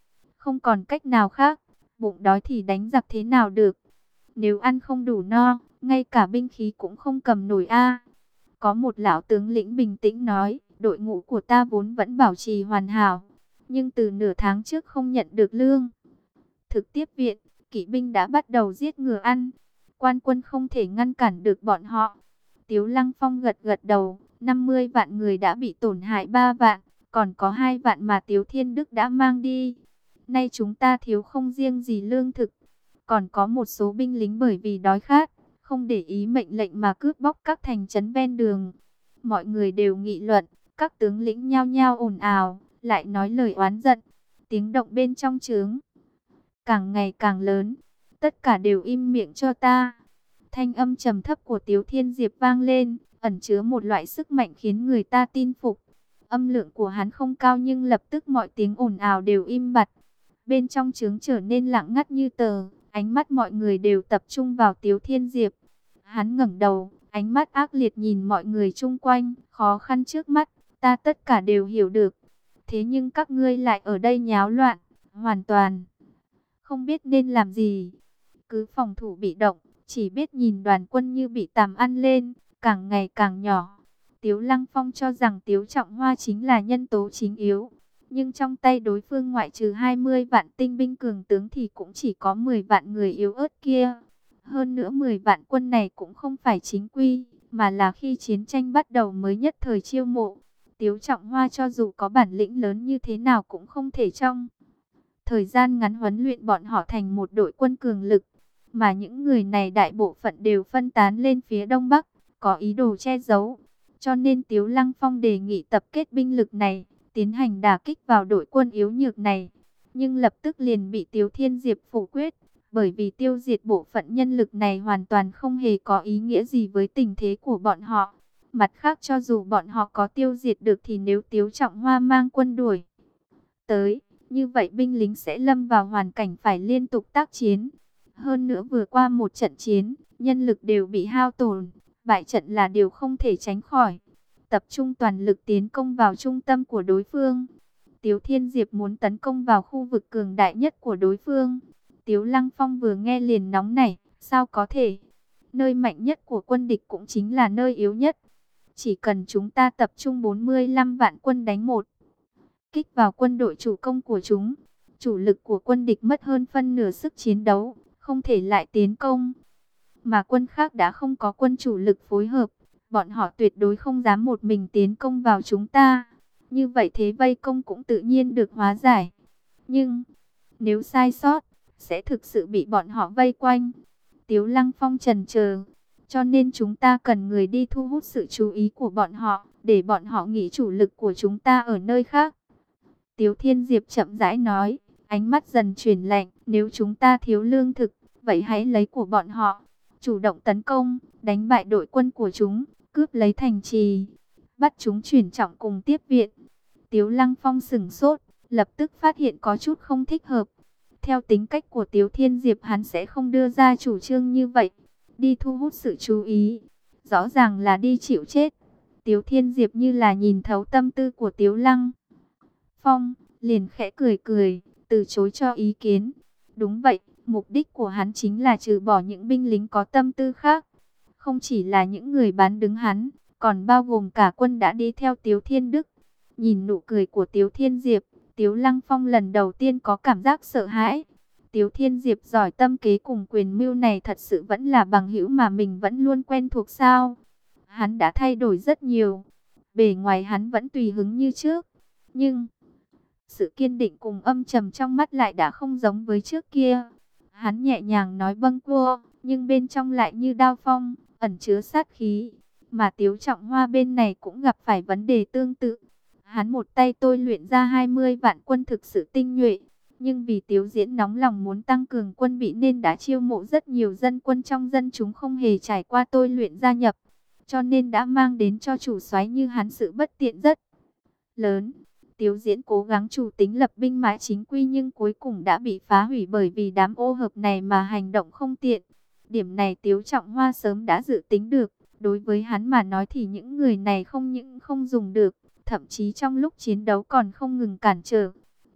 không còn cách nào khác, bụng đói thì đánh giặc thế nào được. Nếu ăn không đủ no, ngay cả binh khí cũng không cầm nổi a. Có một lão tướng lĩnh bình tĩnh nói, đội ngũ của ta vốn vẫn bảo trì hoàn hảo, nhưng từ nửa tháng trước không nhận được lương thực tiếp viện, kỵ binh đã bắt đầu giết ngựa ăn. Quan quân không thể ngăn cản được bọn họ. Tiếu Lăng Phong gật gật đầu, năm mươi vạn người đã bị tổn hại ba vạn, còn có hai vạn mà Tiếu Thiên Đức đã mang đi. Nay chúng ta thiếu không riêng gì lương thực, còn có một số binh lính bởi vì đói khát, không để ý mệnh lệnh mà cướp bóc các thành trấn ven đường. Mọi người đều nghị luận, các tướng lĩnh nhao nhao ồn ào, lại nói lời oán giận. Tiếng động bên trong trướng càng ngày càng lớn. Tất cả đều im miệng cho ta. Thanh âm trầm thấp của Tiếu Thiên Diệp vang lên, ẩn chứa một loại sức mạnh khiến người ta tin phục. Âm lượng của hắn không cao nhưng lập tức mọi tiếng ồn ào đều im bặt. Bên trong trướng trở nên lặng ngắt như tờ, ánh mắt mọi người đều tập trung vào Tiếu Thiên Diệp. Hắn ngẩng đầu, ánh mắt ác liệt nhìn mọi người chung quanh, khó khăn trước mắt, ta tất cả đều hiểu được. Thế nhưng các ngươi lại ở đây nháo loạn, hoàn toàn không biết nên làm gì. Cứ phòng thủ bị động, chỉ biết nhìn đoàn quân như bị tàm ăn lên, càng ngày càng nhỏ. Tiếu Lăng Phong cho rằng Tiếu Trọng Hoa chính là nhân tố chính yếu. Nhưng trong tay đối phương ngoại trừ hai mươi vạn tinh binh cường tướng thì cũng chỉ có mười vạn người yếu ớt kia. Hơn nữa mười vạn quân này cũng không phải chính quy, mà là khi chiến tranh bắt đầu mới nhất thời chiêu mộ. Tiếu Trọng Hoa cho dù có bản lĩnh lớn như thế nào cũng không thể trong thời gian ngắn huấn luyện bọn họ thành một đội quân cường lực. Mà những người này đại bộ phận đều phân tán lên phía đông bắc, có ý đồ che giấu. Cho nên Tiếu Lăng Phong đề nghị tập kết binh lực này, tiến hành đả kích vào đội quân yếu nhược này. Nhưng lập tức liền bị Tiếu Thiên Diệp phủ quyết, bởi vì tiêu diệt bộ phận nhân lực này hoàn toàn không hề có ý nghĩa gì với tình thế của bọn họ. Mặt khác cho dù bọn họ có tiêu diệt được thì nếu Tiếu Trọng Hoa mang quân đuổi tới, như vậy binh lính sẽ lâm vào hoàn cảnh phải liên tục tác chiến. Hơn nữa vừa qua một trận chiến, nhân lực đều bị hao tổn, bại trận là điều không thể tránh khỏi. Tập trung toàn lực tiến công vào trung tâm của đối phương. Tiếu Thiên Diệp muốn tấn công vào khu vực cường đại nhất của đối phương. Tiếu Lăng Phong vừa nghe liền nóng nảy, sao có thể? Nơi mạnh nhất của quân địch cũng chính là nơi yếu nhất. Chỉ cần chúng ta tập trung bốn mươi lăm vạn quân đánh một kích vào quân đội chủ công của chúng, chủ lực của quân địch mất hơn phân nửa sức chiến đấu, không thể lại tiến công. Mà quân khác đã không có quân chủ lực phối hợp, bọn họ tuyệt đối không dám một mình tiến công vào chúng ta. Như vậy thế vây công cũng tự nhiên được hóa giải. Nhưng nếu sai sót, sẽ thực sự bị bọn họ vây quanh. Tiếu Lăng Phong chần chờ, cho nên chúng ta cần người đi thu hút sự chú ý của bọn họ, để bọn họ nghĩ chủ lực của chúng ta ở nơi khác. Tiếu Thiên Diệp chậm rãi nói, ánh mắt dần chuyển lạnh, nếu chúng ta thiếu lương thực, vậy hãy lấy của bọn họ, chủ động tấn công, đánh bại đội quân của chúng, cướp lấy thành trì, bắt chúng chuyển trọng cùng tiếp viện. Tiếu Lăng Phong sửng sốt, lập tức phát hiện có chút không thích hợp. Theo tính cách của Tiếu Thiên Diệp hắn sẽ không đưa ra chủ trương như vậy, đi thu hút sự chú ý, rõ ràng là đi chịu chết. Tiếu Thiên Diệp như là nhìn thấu tâm tư của Tiếu Lăng Phong, liền khẽ cười cười, từ chối cho ý kiến. Đúng vậy, mục đích của hắn chính là trừ bỏ những binh lính có tâm tư khác. Không chỉ là những người bán đứng hắn, còn bao gồm cả quân đã đi theo Tiếu Thiên Đức. Nhìn nụ cười của Tiếu Thiên Diệp, Tiếu Lăng Phong lần đầu tiên có cảm giác sợ hãi. Tiếu Thiên Diệp giỏi tâm kế cùng quyền mưu này thật sự vẫn là bằng hữu mà mình vẫn luôn quen thuộc sao? Hắn đã thay đổi rất nhiều. Bề ngoài hắn vẫn tùy hứng như trước. Nhưng sự kiên định cùng âm trầm trong mắt lại đã không giống với trước kia. Hắn nhẹ nhàng nói bâng quơ, nhưng bên trong lại như đao phong, ẩn chứa sát khí. Mà Tiếu Trọng Hoa bên này cũng gặp phải vấn đề tương tự. Hắn một tay tôi luyện ra hai mươi vạn quân thực sự tinh nhuệ. Nhưng vì Tiếu Diễn nóng lòng muốn tăng cường quân bị nên đã chiêu mộ rất nhiều dân quân trong dân chúng không hề trải qua tôi luyện gia nhập. Cho nên đã mang đến cho chủ soái như hắn sự bất tiện rất lớn. Tiếu Diễn cố gắng chủ tính lập binh mã chính quy nhưng cuối cùng đã bị phá hủy bởi vì đám ô hợp này mà hành động không tiện. Điểm này Tiếu Trọng Hoa sớm đã dự tính được. Đối với hắn mà nói thì những người này không những không dùng được, thậm chí trong lúc chiến đấu còn không ngừng cản trở.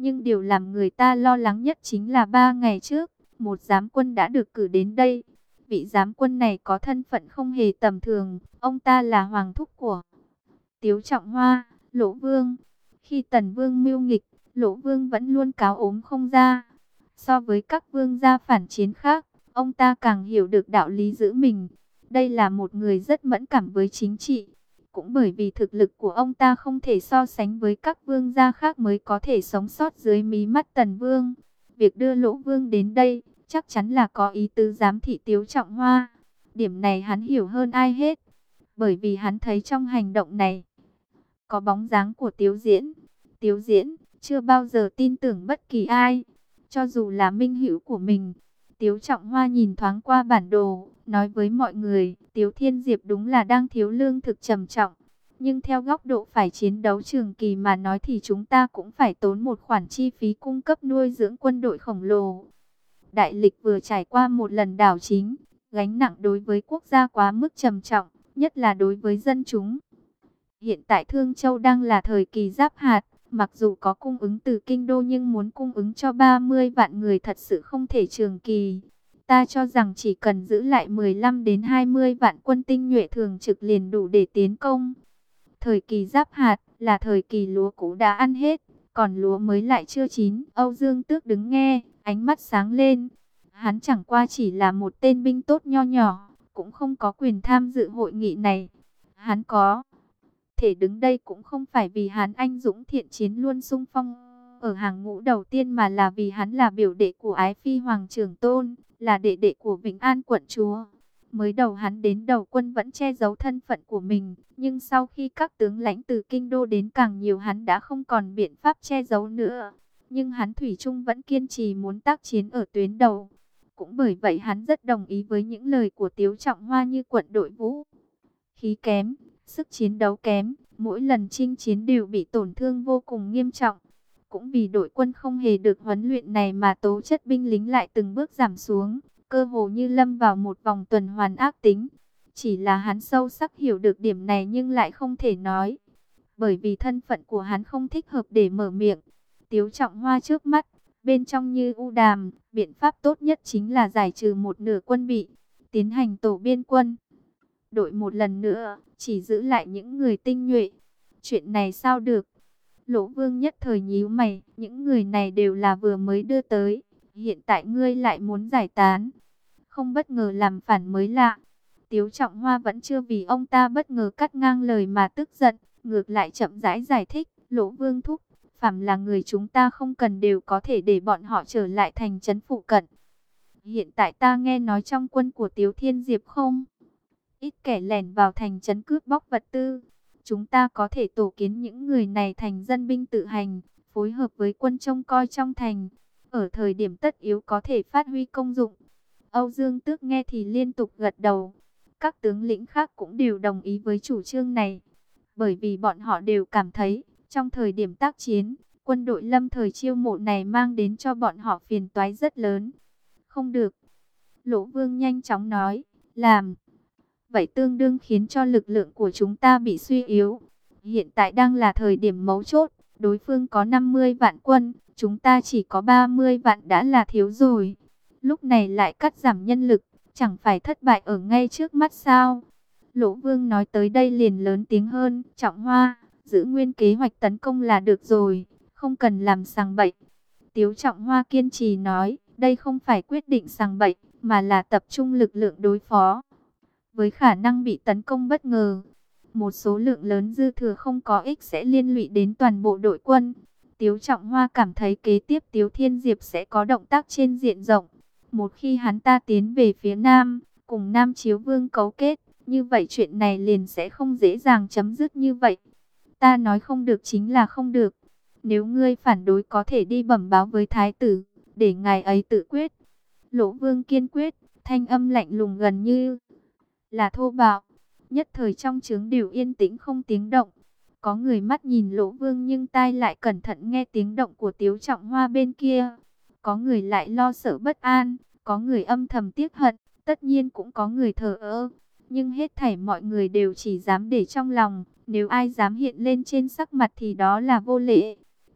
Nhưng điều làm người ta lo lắng nhất chính là ba ngày trước, một giám quân đã được cử đến đây. Vị giám quân này có thân phận không hề tầm thường, ông ta là hoàng thúc của Tiếu Trọng Hoa, Lỗ Vương. Khi Tần Vương mưu nghịch, Lỗ Vương vẫn luôn cáo ốm không ra. So với các vương gia phản chiến khác, ông ta càng hiểu được đạo lý giữ mình. Đây là một người rất mẫn cảm với chính trị. Cũng bởi vì thực lực của ông ta không thể so sánh với các vương gia khác mới có thể sống sót dưới mí mắt Tần Vương. Việc đưa Lỗ Vương đến đây chắc chắn là có ý tứ giám thị Tiếu Trọng Hoa. Điểm này hắn hiểu hơn ai hết. Bởi vì hắn thấy trong hành động này có bóng dáng của Tiếu Diễn. Tiếu Diễn chưa bao giờ tin tưởng bất kỳ ai, cho dù là minh hữu của mình. Tiếu Trọng Hoa nhìn thoáng qua bản đồ, nói với mọi người, Tiếu Thiên Diệp đúng là đang thiếu lương thực trầm trọng. Nhưng theo góc độ phải chiến đấu trường kỳ mà nói thì chúng ta cũng phải tốn một khoản chi phí cung cấp nuôi dưỡng quân đội khổng lồ. Đại lịch vừa trải qua một lần đảo chính, gánh nặng đối với quốc gia quá mức trầm trọng, nhất là đối với dân chúng. Hiện tại Thương Châu đang là thời kỳ giáp hạt, mặc dù có cung ứng từ kinh đô nhưng muốn cung ứng cho ba mươi vạn người thật sự không thể trường kỳ. Ta cho rằng chỉ cần giữ lại mười lăm đến hai mươi vạn quân tinh nhuệ thường trực liền đủ để tiến công. Thời kỳ giáp hạt là thời kỳ lúa cũ đã ăn hết, còn lúa mới lại chưa chín. Âu Dương Tước đứng nghe, ánh mắt sáng lên. Hắn chẳng qua chỉ là một tên binh tốt nho nhỏ, cũng không có quyền tham dự hội nghị này. Hắn có thể đứng đây cũng không phải vì hắn anh dũng thiện chiến luôn xung phong ở hàng ngũ đầu tiên, mà là vì hắn là biểu đệ của Ái Phi Hoàng Trưởng Tôn, là đệ đệ của Vĩnh An quận chúa. Mới đầu hắn đến đầu quân vẫn che giấu thân phận của mình, nhưng sau khi các tướng lãnh từ kinh đô đến càng nhiều hắn đã không còn biện pháp che giấu nữa. Nhưng hắn thủy chung vẫn kiên trì muốn tác chiến ở tuyến đầu. Cũng bởi vậy hắn rất đồng ý với những lời của Tiếu Trọng Hoa như quận đội vũ khí kém, sức chiến đấu kém, mỗi lần chinh chiến đều bị tổn thương vô cùng nghiêm trọng. Cũng vì đội quân không hề được huấn luyện này mà tố chất binh lính lại từng bước giảm xuống, cơ hồ như lâm vào một vòng tuần hoàn ác tính. Chỉ là hắn sâu sắc hiểu được điểm này nhưng lại không thể nói, bởi vì thân phận của hắn không thích hợp để mở miệng. Tiếu Trọng Hoa trước mắt, bên trong như u đàm, biện pháp tốt nhất chính là giải trừ một nửa quân bị, tiến hành tổ biên quân. Đội một lần nữa, chỉ giữ lại những người tinh nhuệ. Chuyện này sao được? Lỗ Vương nhất thời nhíu mày, những người này đều là vừa mới đưa tới, hiện tại ngươi lại muốn giải tán. Không bất ngờ làm phản mới lạ. Tiếu Trọng Hoa vẫn chưa vì ông ta bất ngờ cắt ngang lời mà tức giận, ngược lại chậm rãi giải, giải thích, Lỗ Vương thúc, phàm là người chúng ta không cần đều có thể để bọn họ trở lại thành trấn phụ cận. Hiện tại ta nghe nói trong quân của Tiếu Thiên Diệp không ít kẻ lẻn vào thành trấn cướp bóc vật tư. Chúng ta có thể tổ kiến những người này thành dân binh tự hành, phối hợp với quân trông coi trong thành. Ở thời điểm tất yếu có thể phát huy công dụng. Âu Dương Tước nghe thì liên tục gật đầu. Các tướng lĩnh khác cũng đều đồng ý với chủ trương này. Bởi vì bọn họ đều cảm thấy, trong thời điểm tác chiến, quân đội lâm thời chiêu mộ này mang đến cho bọn họ phiền toái rất lớn. Không được. Lỗ Vương nhanh chóng nói, làm vậy tương đương khiến cho lực lượng của chúng ta bị suy yếu. Hiện tại đang là thời điểm mấu chốt, đối phương có năm mươi vạn quân, chúng ta chỉ có ba mươi vạn đã là thiếu rồi. Lúc này lại cắt giảm nhân lực, chẳng phải thất bại ở ngay trước mắt sao? Lỗ Vương nói tới đây liền lớn tiếng hơn, Trọng Hoa, giữ nguyên kế hoạch tấn công là được rồi, không cần làm sằng bậy. Tiếu Trọng Hoa kiên trì nói, đây không phải quyết định sằng bậy, mà là tập trung lực lượng đối phó với khả năng bị tấn công bất ngờ. Một số lượng lớn dư thừa không có ích sẽ liên lụy đến toàn bộ đội quân. Tiếu Trọng Hoa cảm thấy kế tiếp Tiếu Thiên Diệp sẽ có động tác trên diện rộng. Một khi hắn ta tiến về phía Nam, cùng Nam Chiếu Vương cấu kết, như vậy chuyện này liền sẽ không dễ dàng chấm dứt như vậy. Ta nói không được chính là không được. Nếu ngươi phản đối có thể đi bẩm báo với Thái tử, để ngài ấy tự quyết. Lỗ Vương kiên quyết, thanh âm lạnh lùng gần như là thô bạo. Nhất thời trong trướng đều yên tĩnh không tiếng động. Có người mắt nhìn Lỗ Vương nhưng tai lại cẩn thận nghe tiếng động của Tiếu Trọng Hoa bên kia. Có người lại lo sợ bất an, có người âm thầm tiếc hận, tất nhiên cũng có người thờ ơ. Nhưng hết thảy mọi người đều chỉ dám để trong lòng, nếu ai dám hiện lên trên sắc mặt thì đó là vô lễ.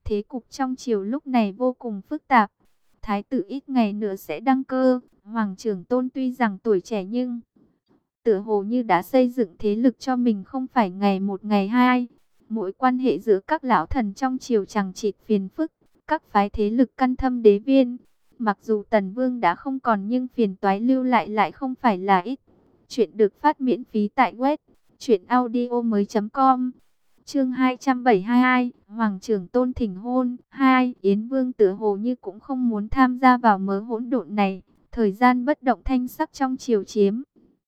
Thế cục trong triều lúc này vô cùng phức tạp. Thái tử ít ngày nữa sẽ đăng cơ. Hoàng Trưởng Tôn tuy rằng tuổi trẻ nhưng tựa hồ như đã xây dựng thế lực cho mình không phải ngày một ngày hai. Mỗi quan hệ giữa các lão thần trong triều chằng chịt phiền phức, các phái thế lực căn thâm đế viên. Mặc dù Tần Vương đã không còn nhưng phiền toái lưu lại lại không phải là ít. Chuyện được phát miễn phí tại web truyện audio mới chấm com. Chương hai trăm bảy mươi hai, Hoàng Trưởng Tôn thỉnh hôn. Hai, Yến Vương tựa hồ như cũng không muốn tham gia vào mớ hỗn độn này. Thời gian bất động thanh sắc trong triều chiếm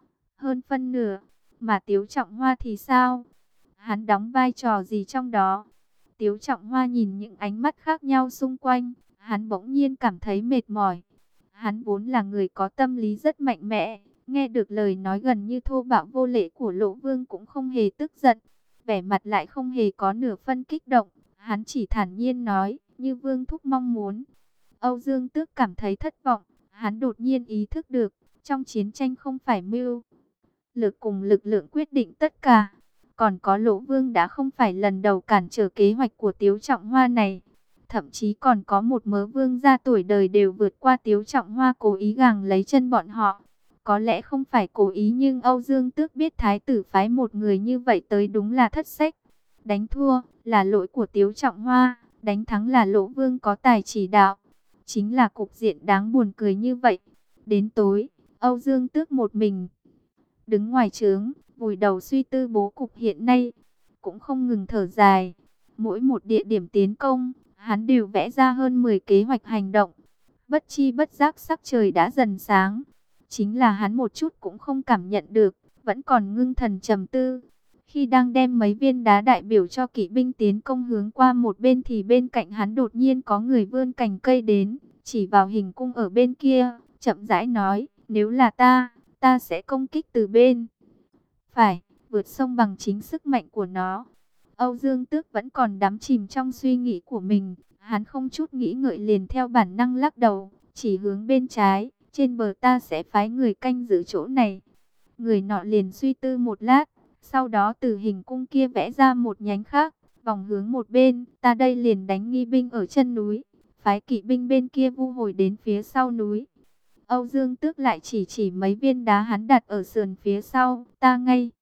hơn phân nửa, mà Tiếu Trọng Hoa thì sao? Hắn đóng vai trò gì trong đó? Tiếu Trọng Hoa nhìn những ánh mắt khác nhau xung quanh, hắn bỗng nhiên cảm thấy mệt mỏi. Hắn vốn là người có tâm lý rất mạnh mẽ, nghe được lời nói gần như thô bạo vô lễ của Lỗ Vương cũng không hề tức giận, vẻ mặt lại không hề có nửa phân kích động. Hắn chỉ thản nhiên nói, như Vương thúc mong muốn. Âu Dương Tước cảm thấy thất vọng, hắn đột nhiên ý thức được, trong chiến tranh không phải mưu lực cùng lực lượng quyết định tất cả. Còn có Lỗ Vương đã không phải lần đầu cản trở kế hoạch của Tiếu Trọng Hoa này. Thậm chí còn có một mớ vương gia tuổi đời đều vượt qua Tiếu Trọng Hoa cố ý gàng lấy chân bọn họ. Có lẽ không phải cố ý nhưng Âu Dương Tước biết thái tử phái một người như vậy tới đúng là thất sách. Đánh thua là lỗi của Tiếu Trọng Hoa, đánh thắng là Lỗ Vương có tài chỉ đạo. Chính là cục diện đáng buồn cười như vậy. Đến tối, Âu Dương Tước một mình đứng ngoài trướng, vùi đầu suy tư bố cục hiện nay, cũng không ngừng thở dài. Mỗi một địa điểm tiến công, hắn đều vẽ ra hơn mười kế hoạch hành động. Bất chi bất giác sắc trời đã dần sáng. Chính là hắn một chút cũng không cảm nhận được, vẫn còn ngưng thần trầm tư. Khi đang đem mấy viên đá đại biểu cho kỵ binh tiến công hướng qua một bên thì bên cạnh hắn đột nhiên có người vươn cành cây đến, chỉ vào hình cung ở bên kia, chậm rãi nói, nếu là ta, ta sẽ công kích từ bên phải, vượt sông bằng chính sức mạnh của nó. Âu Dương Tước vẫn còn đắm chìm trong suy nghĩ của mình, hắn không chút nghĩ ngợi liền theo bản năng lắc đầu, chỉ hướng bên trái, trên bờ ta sẽ phái người canh giữ chỗ này. Người nọ liền suy tư một lát, sau đó từ hình cung kia vẽ ra một nhánh khác, vòng hướng một bên, ta đây liền đánh nghi binh ở chân núi, phái kỵ binh bên kia vu hồi đến phía sau núi. Âu Dương Tước lại chỉ chỉ mấy viên đá hắn đặt ở sườn phía sau, ta ngay